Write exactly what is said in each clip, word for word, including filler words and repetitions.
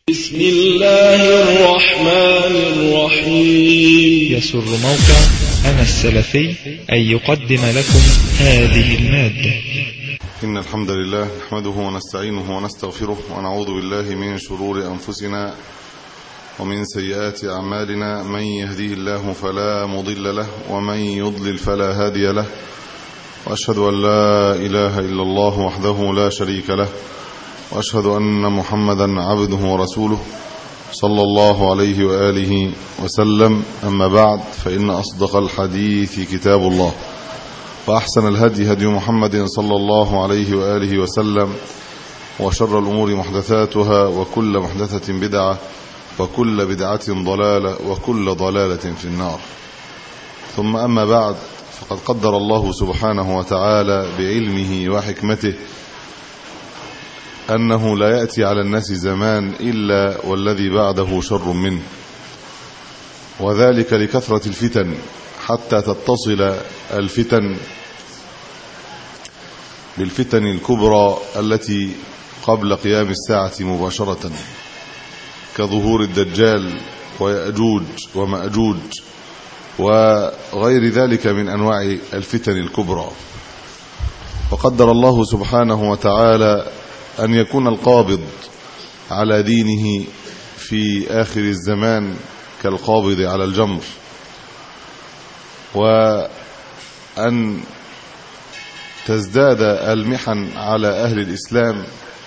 بسم الله الرحمن الرحيم. يسر موقع أنا السلفي أن يقدم لكم هذه المادة. إن الحمد لله نحمده ونستعينه ونستغفره ونعوذ بالله من شرور أنفسنا ومن سيئات أعمالنا. من يهديه الله فلا مضل له ومن يضلل فلا هادي له، وأشهد أن لا إله إلا الله وحده لا شريك له، وأشهد أن محمدا عبده ورسوله صلى الله عليه وآله وسلم. أما بعد، فإن أصدق الحديث كتاب الله، وأحسن الهدي هدي محمد صلى الله عليه وآله وسلم، وشر الأمور محدثاتها، وكل محدثة بدعة، وكل بدعة ضلالة، وكل ضلالة في النار. ثم أما بعد، فقد قدر الله سبحانه وتعالى بعلمه وحكمته أنه لا يأتي على الناس زمان إلا والذي بعده شر منه، وذلك لكثرة الفتن، حتى تتصل الفتن بالفتن الكبرى التي قبل قيام الساعة مباشرة، كظهور الدجال ويأجوج ومأجوج وغير ذلك من أنواع الفتن الكبرى. وقدر الله سبحانه وتعالى أن يكون القابض على دينه في آخر الزمان كالقابض على الجمر، وأن تزداد المحن على أهل الإسلام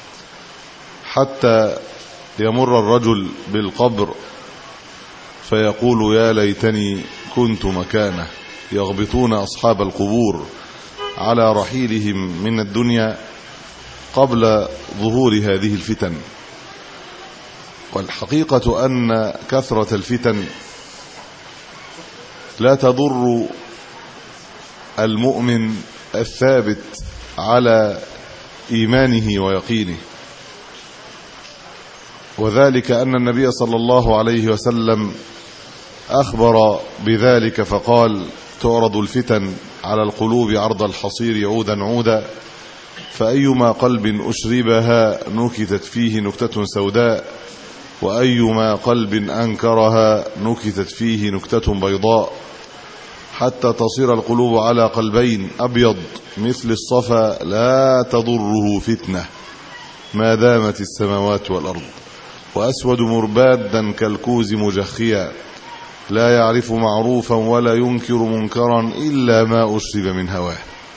حتى يمر الرجل بالقبر فيقول: يا ليتني كنت مكانه. يغبطون أصحاب القبور على رحيلهم من الدنيا قبل ظهور هذه الفتن. والحقيقة أن كثرة الفتن لا تضر المؤمن الثابت على إيمانه ويقينه، وذلك أن النبي صلى الله عليه وسلم أخبر بذلك فقال: تعرض الفتن على القلوب عرض الحصير عودا عودا، فأيما قلب أشربها نكتت فيه نكتة سوداء، وأيما قلب أنكرها نكتت فيه نكتة بيضاء، حتى تصير القلوب على قلبين: أبيض مثل الصفا لا تضره فتنة ما دامت السماوات والأرض، وأسود مربادا كالكوز مجخيا لا يعرف معروفا ولا ينكر منكرا إلا ما أشرب من هواه.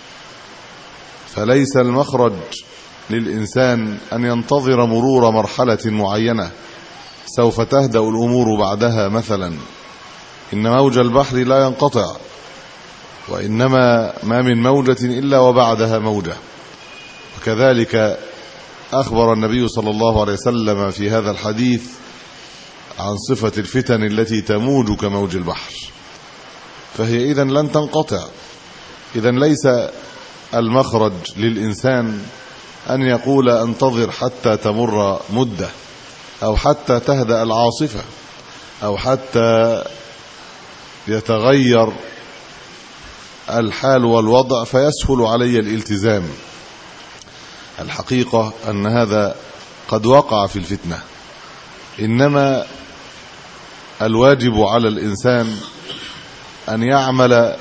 فليس المخرج للإنسان أن ينتظر مرور مرحلة معينة سوف تهدأ الأمور بعدها مثلا. إن موج البحر لا ينقطع، وإنما ما من موجة إلا وبعدها موجة. وكذلك أخبر النبي صلى الله عليه وسلم في هذا الحديث عن صفة الفتن التي تموج كموج البحر، فهي إذن لن تنقطع. إذن ليس المخرج للإنسان أن يقول: انتظر حتى تمر مدة، أو حتى تهدأ العاصفة، أو حتى يتغير الحال والوضع فيسهل علي الالتزام. الحقيقة أن هذا قد وقع في الفتنة، إنما الواجب على الإنسان أن يعمل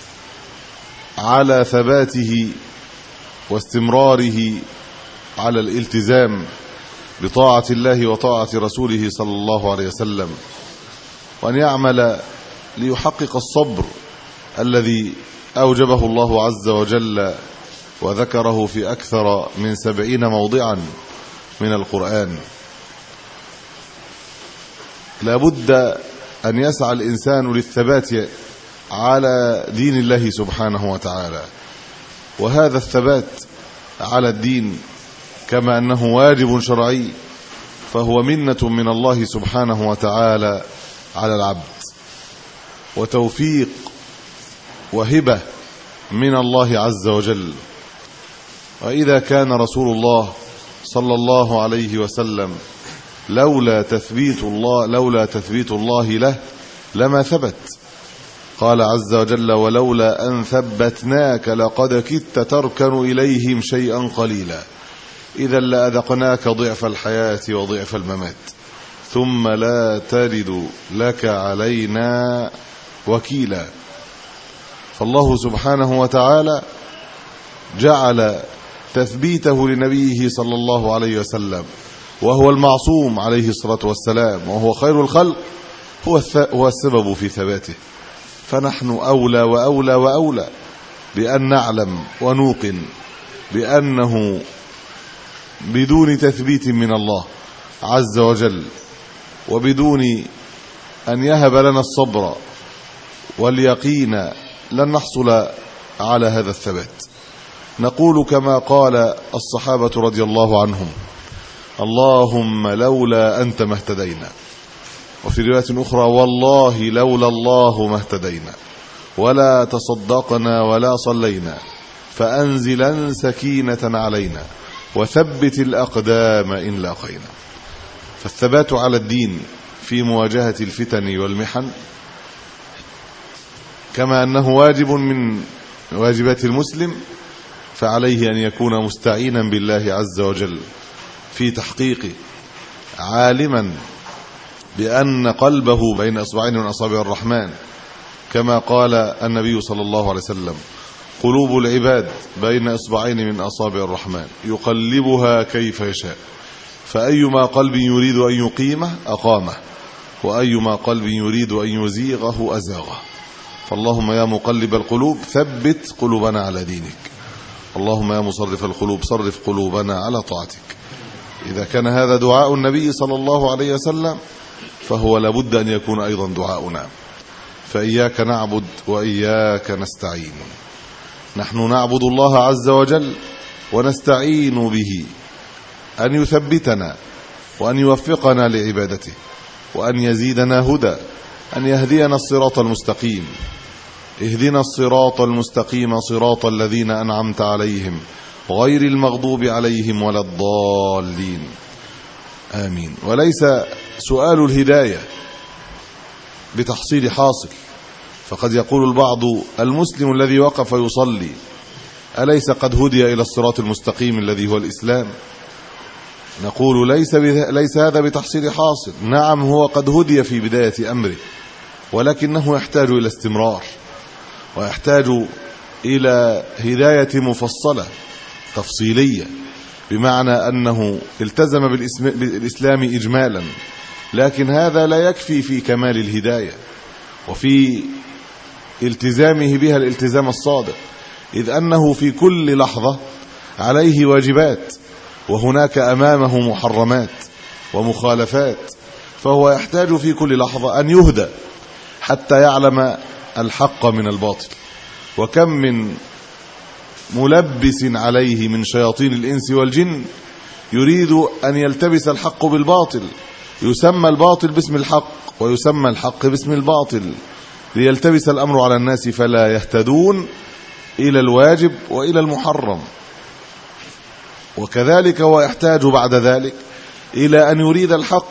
على ثباته واستمراره على الالتزام بطاعة الله وطاعة رسوله صلى الله عليه وسلم، وأن يعمل ليحقق الصبر الذي أوجبه الله عز وجل وذكره في أكثر من سبعين موضعا من القرآن. لا بد أن يسعى الإنسان للثبات على دين الله سبحانه وتعالى، وهذا الثبات على الدين كما أنه واجب شرعي فهو منة من الله سبحانه وتعالى على العبد، وتوفيق وهبة من الله عز وجل. وإذا كان رسول الله صلى الله عليه وسلم لولا تثبيت الله لولا تثبيت الله له لما ثبت. قال عز وجل: ولولا أن ثبتناك لقد كدت تركن إليهم شيئا قليلا إذا لأذقناك ضعف الحياة وضعف الممات. ثم لا تجد لك علينا وكيلا. فالله سبحانه وتعالى جعل تثبيته لنبيه صلى الله عليه وسلم وهو المعصوم عليه الصلاة والسلام وهو خير الخلق هو السبب في ثباته. فنحن أولى وأولى وأولى بأن نعلم ونوقن بأنه بدون تثبيت من الله عز وجل وبدون أن يهب لنا الصبر واليقين لن نحصل على هذا الثبات. نقول كما قال الصحابة رضي الله عنهم: اللهم لولا أنت ما اهتدينا. وفي رواية أخرى: والله لولا الله ما اهتدينا ولا تصدقنا ولا صلينا فأنزلا سكينة علينا وثبت الأقدام إن لاقينا. فالثبات على الدين في مواجهة الفتن والمحن كما أنه واجب من واجبات المسلم، فعليه أن يكون مستعينا بالله عز وجل في تحقيقه، عالما بأن قلبه بين أصبعين من أصابع الرحمن، كما قال النبي صلى الله عليه وسلم: قلوب العباد بين إصبعين من أصابع الرحمن يقلبها كيف يشاء، فأيما قلب يريد أن يقيمه أقامه وأيما قلب يريد أن يزيغه أزاغه. فاللهم يا مقلب القلوب ثبت قلوبنا على دينك، اللهم يا مصرف القلوب صرف قلوبنا على طاعتك. إذا كان هذا دعاء النبي صلى الله عليه وسلم فهو لابد أن يكون أيضا دعاؤنا. فإياك نعبد وإياك نستعين. نحن نعبد الله عز وجل ونستعين به أن يثبتنا وأن يوفقنا لعبادته وأن يزيدنا هدى، أن يهدينا الصراط المستقيم. اهدنا الصراط المستقيم صراط الذين أنعمت عليهم غير المغضوب عليهم ولا الضالين، آمين. وليس سؤال الهداية بتحصيل حاصل، فقد يقول البعض: المسلم الذي وقف يصلي أليس قد هدي إلى الصراط المستقيم الذي هو الإسلام؟ نقول: ليس ليس هذا بتحصيل حاصل. نعم، هو قد هدي في بداية أمره، ولكنه يحتاج إلى استمرار ويحتاج إلى هداية مفصلة تفصيلية، بمعنى أنه التزم بالإسلام إجمالا، لكن هذا لا يكفي في كمال الهداية وفي التزامه بها الالتزام الصادق، إذ أنه في كل لحظة عليه واجبات وهناك أمامه محرمات ومخالفات، فهو يحتاج في كل لحظة أن يهدى حتى يعلم الحق من الباطل. وكم من ملبس عليه من شياطين الإنس والجن يريد أن يلتبس الحق بالباطل، يسمى الباطل باسم الحق ويسمى الحق باسم الباطل، ليلتبس الأمر على الناس فلا يهتدون إلى الواجب وإلى المحرم. وكذلك هو يحتاج بعد ذلك إلى أن يريد الحق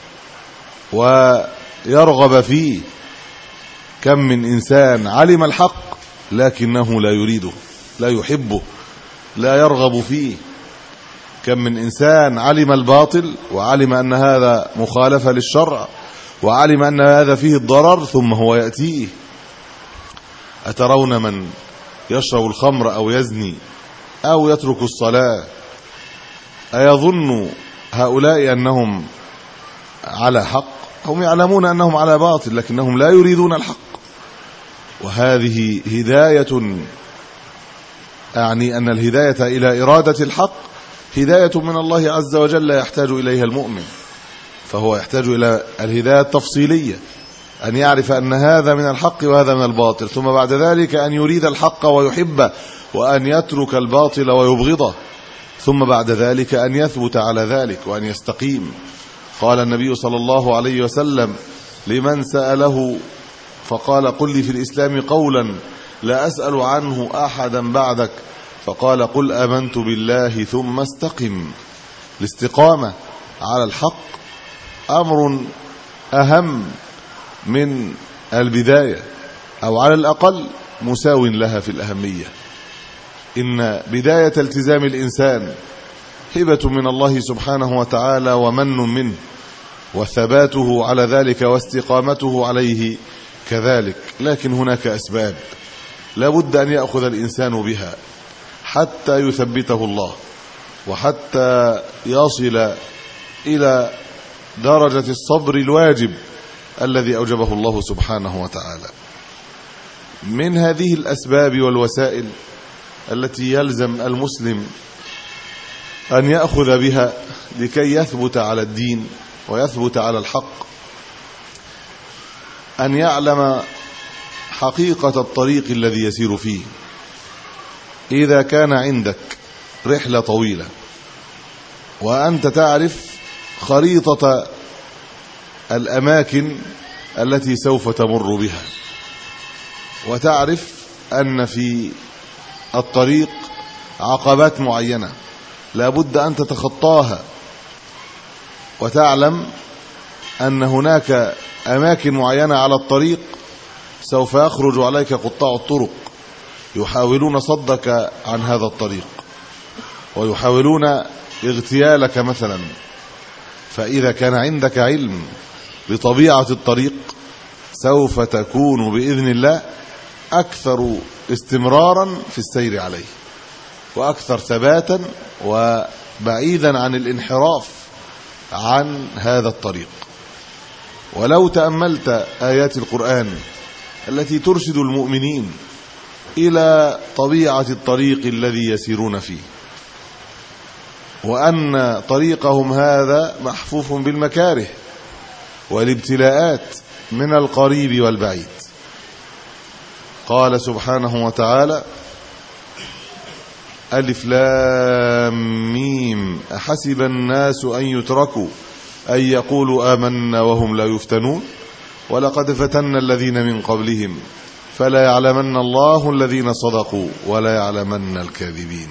ويرغب فيه. كم من إنسان علم الحق لكنه لا يريده، لا يحبه، لا يرغب فيه. كم من إنسان علم الباطل وعلم أن هذا مخالفة للشرع وعلم أن هذا فيه الضرر ثم هو يأتيه. أترون من يشرب الخمر أو يزني أو يترك الصلاة أيظن هؤلاء أنهم على حق؟ هم يعلمون أنهم على باطل لكنهم لا يريدون الحق. وهذه هداية، أعني أن الهداية إلى إرادة الحق هداية من الله عز وجل يحتاج إليها المؤمن. فهو يحتاج إلى الهداية التفصيلية، أن يعرف أن هذا من الحق وهذا من الباطل، ثم بعد ذلك أن يريد الحق ويحبه وأن يترك الباطل ويبغضه، ثم بعد ذلك أن يثبت على ذلك وأن يستقيم. قال النبي صلى الله عليه وسلم لمن سأله فقال: قل لي في الإسلام قولا لا أسأل عنه أحدا بعدك، فقال: قل آمنت بالله ثم استقم. الاستقامة على الحق أمر أهم من البداية، أو على الأقل مساو لها في الأهمية. إن بداية التزام الإنسان هبة من الله سبحانه وتعالى ومن منه، وثباته على ذلك واستقامته عليه كذلك. لكن هناك أسباب لا بد أن يأخذ الإنسان بها حتى يثبته الله، وحتى يصل إلى درجة الصبر الواجب الذي أوجبه الله سبحانه وتعالى. من هذه الأسباب والوسائل التي يلزم المسلم أن يأخذ بها لكي يثبت على الدين ويثبت على الحق، أن يعلم حقيقة الطريق الذي يسير فيه. إذا كان عندك رحلة طويلة وأنت تعرف خريطة الأماكن التي سوف تمر بها، وتعرف أن في الطريق عقبات معينة لا بد أن تتخطاها، وتعلم أن هناك أماكن معينة على الطريق سوف يخرج عليك قطاع الطرق يحاولون صدك عن هذا الطريق ويحاولون اغتيالك مثلا. فإذا كان عندك علم بطبيعة الطريق سوف تكون بإذن الله أكثر استمرارا في السير عليه، وأكثر ثباتا، وبعيدا عن الانحراف عن هذا الطريق. ولو تأملت آيات القرآن التي ترشد المؤمنين إلى طبيعة الطريق الذي يسيرون فيه، وأن طريقهم هذا محفوف بالمكاره والابتلاءات من القريب والبعيد. قال سبحانه وتعالى: ألف لام ميم أحسب الناس أن يتركوا أن يقولوا آمنا وهم لا يفتنون ولقد فتنا الذين من قبلهم فلا يعلمن الله الذين صدقوا ولا يعلمن الكاذبين.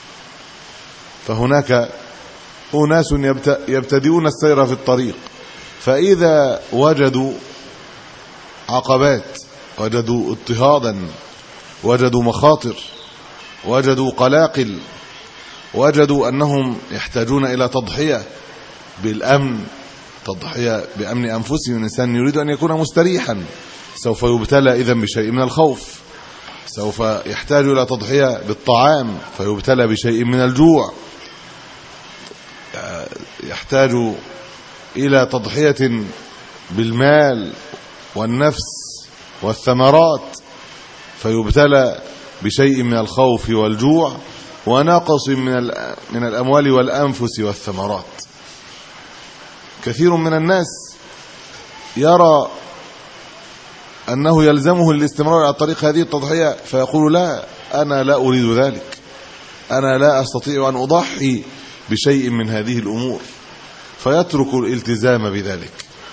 فهناك أناس يبتدئون السير في الطريق، فإذا وجدوا عقبات، وجدوا اضطهادا، وجدوا مخاطر، وجدوا قلاقل، وجدوا أنهم يحتاجون إلى تضحية بالأمن، تضحية بأمن أنفسهم. الإنسان يريد أن يكون مستريحا، سوف يبتلى إذن بشيء من الخوف، سوف يحتاج إلى تضحية بالطعام فيبتلى بشيء من الجوع، يحتاج إلى تضحية بالمال والنفس والثمرات فيبتلى بشيء من الخوف والجوع ونقص من من الأموال والأنفس والثمرات. كثير من الناس يرى أنه يلزمه الاستمرار على طريق هذه التضحية فيقول: لا، أنا لا أريد ذلك، أنا لا أستطيع أن أضحي بشيء من هذه الأمور، فيترك الالتزام بذلك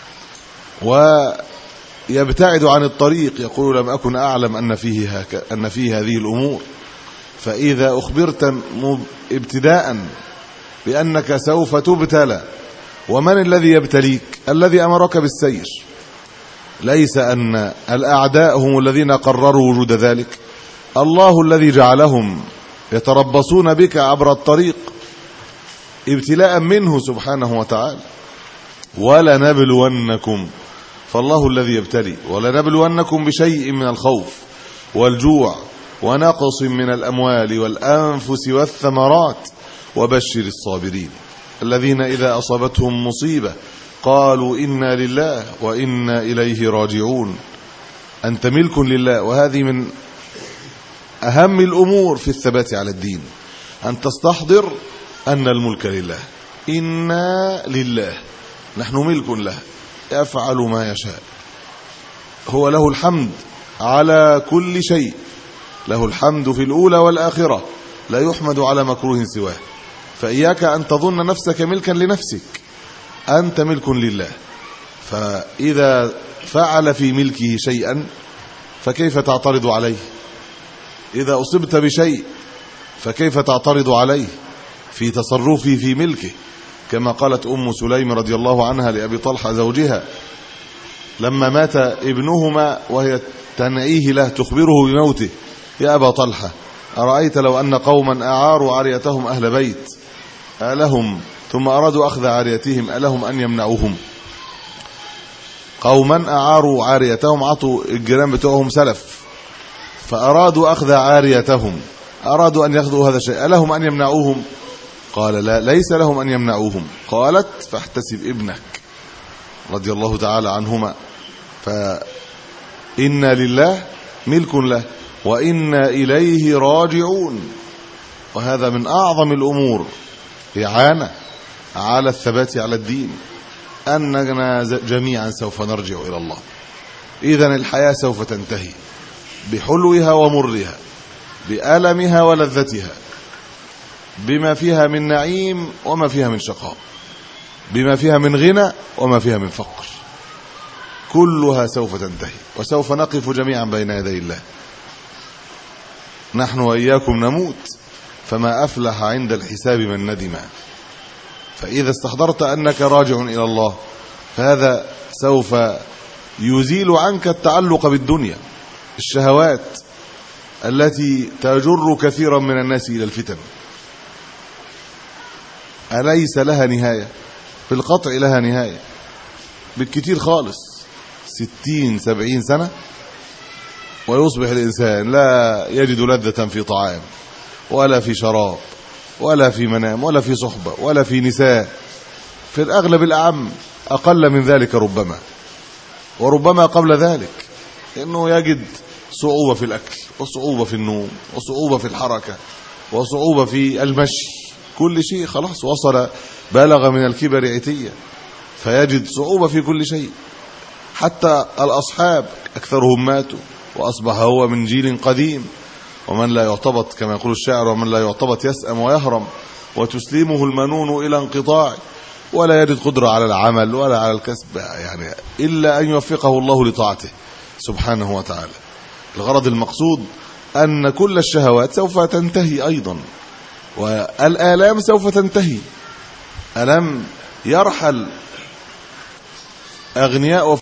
ويبتعد عن الطريق، يقول: لم أكن أعلم أن فيه هك... أن فيه هذه الأمور. فإذا أخبرت ابتداء بأنك سوف تبتلى، ومن الذي يبتليك؟ الذي أمرك بالسير. ليس أن الأعداء هم الذين قرروا وجود ذلك، الله الذي جعلهم يتربصون بك عبر الطريق ابتلاء منه سبحانه وتعالى. ولنبلونكم، فالله الذي يبتلي. ولنبلونكم بشيء من الخوف والجوع ونقص من الأموال والأنفس والثمرات وبشر الصابرين الذين إذا أصابتهم مصيبة قالوا إنا لله وإنا إليه راجعون. أنت ملك لله، وهذه من أهم الأمور في الثبات على الدين، أن تستحضر أن الملك لله. إنا لله، نحن ملك له، يفعل ما يشاء، هو له الحمد على كل شيء، له الحمد في الأولى والآخرة، لا يحمد على مكروه سواه. فإياك أن تظن نفسك ملكا لنفسك، أنت ملك لله. فإذا فعل في ملكه شيئا فكيف تعترض عليه؟ إذا أصبت بشيء فكيف تعترض عليه في تصرفه في ملكه؟ كما قالت أم سليم رضي الله عنها لأبي طلحة زوجها لما مات ابنهما وهي تنعيه له تخبره بموته: يا أبا طلحة، أرأيت لو أن قوما أعاروا عريتهم أهل بيت ألهم ثم أرادوا أخذ عريتهم ألهم أن يمنعوهم؟ قوما أعاروا عاريتهم، عطوا الجيران بتوعهم سلف فأرادوا أخذ عاريتهم، أرادوا أن يأخذوا هذا الشيء، ألهم أن يمنعوهم؟ قال لا، ليس لهم أن يمنعوهم. قالت فاحتسب ابنك رضي الله تعالى عنهما، فإنا لله ملك له وإنا إليه راجعون. وهذا من أعظم الأمور إعانة على الثبات على الدين، أننا جميعا سوف نرجع إلى الله. إذن الحياة سوف تنتهي بحلوها ومرها، بألمها ولذتها، بما فيها من نعيم وما فيها من شقاء، بما فيها من غنى وما فيها من فقر، كلها سوف تنتهي وسوف نقف جميعا بين يدي الله. نحن وإياكم نموت، فما أفلح عند الحساب من ندم. فإذا استحضرت أنك راجع إلى الله فهذا سوف يزيل عنك التعلق بالدنيا، الشهوات التي تجر كثيرا من الناس إلى الفتن أليس لها نهاية؟ في القطع لها نهاية، بالكثير خالص ستين سبعين سنة ويصبح الإنسان لا يجد لذة في طعام ولا في شراب ولا في منام ولا في صحبة ولا في نساء، في الأغلب الأعم أقل من ذلك ربما، وربما قبل ذلك، إنه يجد صعوبة في الأكل وصعوبة في النوم وصعوبة في الحركة وصعوبة في المشي، كل شيء خلاص وصل بلغ من الكبر عتية، فيجد صعوبة في كل شيء. حتى الأصحاب أكثرهم ماتوا وأصبح هو من جيل قديم، ومن لا يعتبط كما يقول الشاعر ومن لا يعتبط يسأم ويهرم، وتسلمه المنون إلى انقطاع، ولا يجد قدرة على العمل ولا على الكسب يعني إلا أن يوفقه الله لطاعته سبحانه وتعالى. الغرض المقصود أن كل الشهوات سوف تنتهي أيضا، والآلام سوف تنتهي. ألم يرحل أغنياء